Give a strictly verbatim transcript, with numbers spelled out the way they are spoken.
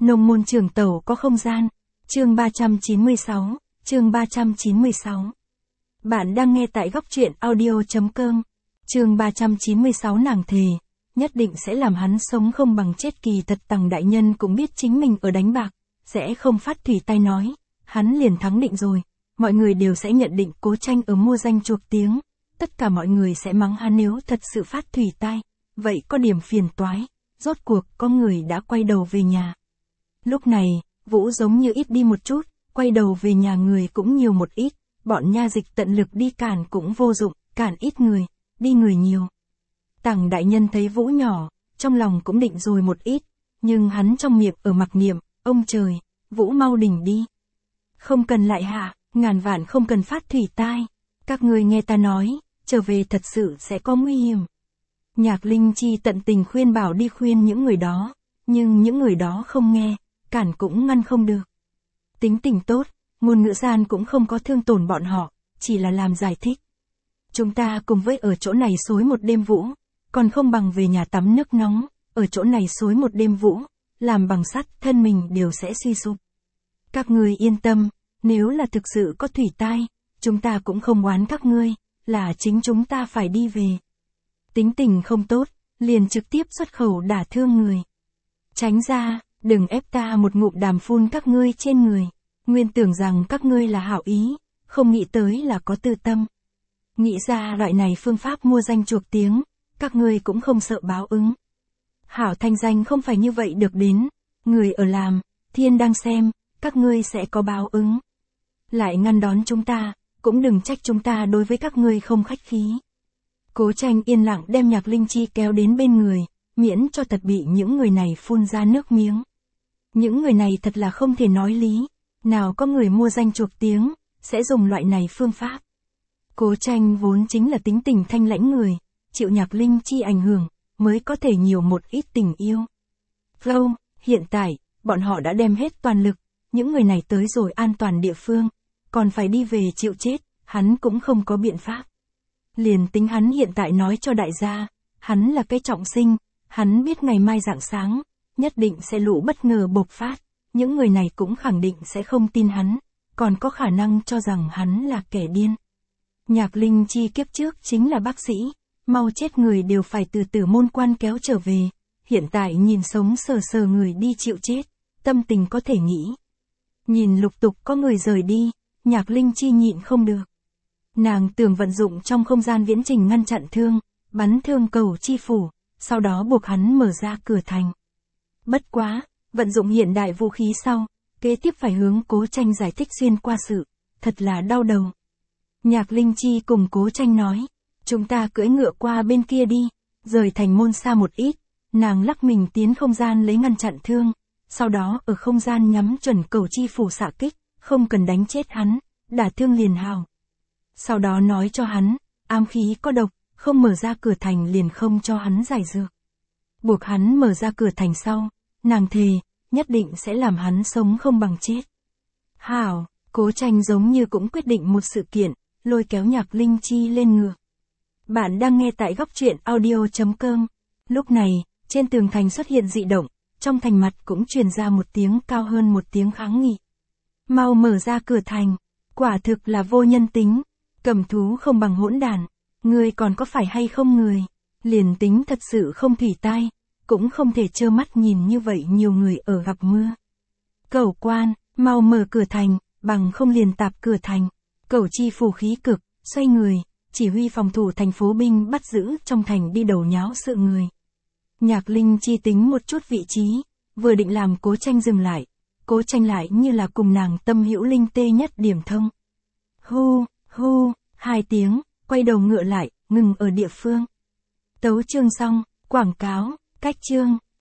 Nông môn trường tẩu có không gian. Chương ba trăm chín mươi sáu, chương ba trăm chín mươi sáu. Bạn đang nghe tại góc truyện audio.com. Chương ba trăm chín mươi sáu nàng thề, nhất định sẽ làm hắn sống không bằng chết. Kỳ thật Tằng đại nhân cũng biết chính mình ở đánh bạc, sẽ không phát thủy tai nói, hắn liền thắng định rồi, mọi người đều sẽ nhận định Cố Tranh ở mua danh chuộc tiếng, tất cả mọi người sẽ mắng hắn nếu thật sự phát thủy tai, vậy có điểm phiền toái, rốt cuộc có người đã quay đầu về nhà. Lúc này, Vũ giống như ít đi một chút, quay đầu về nhà người cũng nhiều một ít, bọn nha dịch tận lực đi cản cũng vô dụng, cản ít người, đi người nhiều. Tằng đại nhân thấy Vũ nhỏ, trong lòng cũng định rồi một ít, nhưng hắn trong miệng ở mặc niệm, ông trời, Vũ mau đỉnh đi. Không cần lại hạ, ngàn vạn không cần phát thủy tai, các ngươi nghe ta nói, trở về thật sự sẽ có nguy hiểm. Nhạc Linh Chi tận tình khuyên bảo đi khuyên những người đó, nhưng những người đó không nghe, cản cũng ngăn không được. Tính tình tốt, ngôn ngữ gian cũng không có thương tổn bọn họ, chỉ là làm giải thích. Chúng ta cùng với ở chỗ này xối một đêm Vũ, còn không bằng về nhà tắm nước nóng, ở chỗ này xối một đêm Vũ, làm bằng sắt thân mình đều sẽ suy sụp. Các ngươi yên tâm, nếu là thực sự có thủy tai, chúng ta cũng không oán các ngươi, là chính chúng ta phải đi về. Tính tình không tốt, liền trực tiếp xuất khẩu đả thương người. Tránh ra, đừng ép ta một ngụm đàm phun các ngươi trên người. Nguyên tưởng rằng các ngươi là hảo ý, không nghĩ tới là có tư tâm. Nghĩ ra loại này phương pháp mua danh chuộc tiếng, các ngươi cũng không sợ báo ứng. Hảo thanh danh không phải như vậy được đến, người ở làm, thiên đang xem, các ngươi sẽ có báo ứng. Lại ngăn đón chúng ta, cũng đừng trách chúng ta đối với các ngươi không khách khí. Cố Tranh yên lặng đem Nhạc Linh Chi kéo đến bên người, miễn cho thật bị những người này phun ra nước miếng. Những người này thật là không thể nói lý, nào có người mua danh chuộc tiếng, sẽ dùng loại này phương pháp. Cố Tranh vốn chính là tính tình thanh lãnh người, chịu Nhạc Linh Chi ảnh hưởng, mới có thể nhiều một ít tình yêu. Flow, hiện tại, bọn họ đã đem hết toàn lực, những người này tới rồi an toàn địa phương, còn phải đi về chịu chết, hắn cũng không có biện pháp. Liền tính hắn hiện tại nói cho đại gia, hắn là cái trọng sinh, hắn biết ngày mai rạng sáng, nhất định sẽ lũ bất ngờ bộc phát, những người này cũng khẳng định sẽ không tin hắn, còn có khả năng cho rằng hắn là kẻ điên. Nhạc Linh Chi kiếp trước chính là bác sĩ, mau chết người đều phải từ tử môn quan kéo trở về, hiện tại nhìn sống sờ sờ người đi chịu chết, tâm tình có thể nghĩ. Nhìn lục tục có người rời đi, Nhạc Linh Chi nhịn không được. Nàng tưởng vận dụng trong không gian viễn trình ngăn chặn thương, bắn thương cầu chi phủ, sau đó buộc hắn mở ra cửa thành. Bất quá, vận dụng hiện đại vũ khí sau, kế tiếp phải hướng Cố Tranh giải thích xuyên qua sự, thật là đau đầu. Nhạc Linh Chi cùng Cố Tranh nói, chúng ta cưỡi ngựa qua bên kia đi, rời thành môn xa một ít, nàng lắc mình tiến không gian lấy ngăn chặn thương, sau đó ở không gian nhắm chuẩn cầu chi phủ xạ kích, không cần đánh chết hắn, đả thương liền hào. Sau đó nói cho hắn, ám khí có độc, không mở ra cửa thành liền không cho hắn giải dược. Buộc hắn mở ra cửa thành sau, nàng thề, nhất định sẽ làm hắn sống không bằng chết. Hảo, Cố Tranh giống như cũng quyết định một sự kiện, lôi kéo Nhạc Linh Chi lên ngựa. Bạn đang nghe tại góc truyện audio.com. Lúc này, trên tường thành xuất hiện dị động, trong thành mặt cũng truyền ra một tiếng cao hơn một tiếng kháng nghị. Mau mở ra cửa thành, quả thực là vô nhân tính, cầm thú không bằng hỗn đản, người còn có phải hay không người, liền tính thật sự không thủy tai, cũng không thể trơ mắt nhìn như vậy nhiều người ở gặp mưa. Cẩu quan, mau mở cửa thành, bằng không liền tạp cửa thành. Cẩu chi phủ khí cực, xoay người, chỉ huy phòng thủ thành phố binh bắt giữ trong thành đi đầu nháo sự người. Nhạc Linh Chi tính một chút vị trí, vừa định làm Cố Tranh dừng lại, Cố Tranh lại như là cùng nàng tâm hữu linh tê nhất điểm thông. Hu, hu, hai tiếng, quay đầu ngựa lại, ngừng ở địa phương. Tấu chương xong, quảng cáo, cách chương.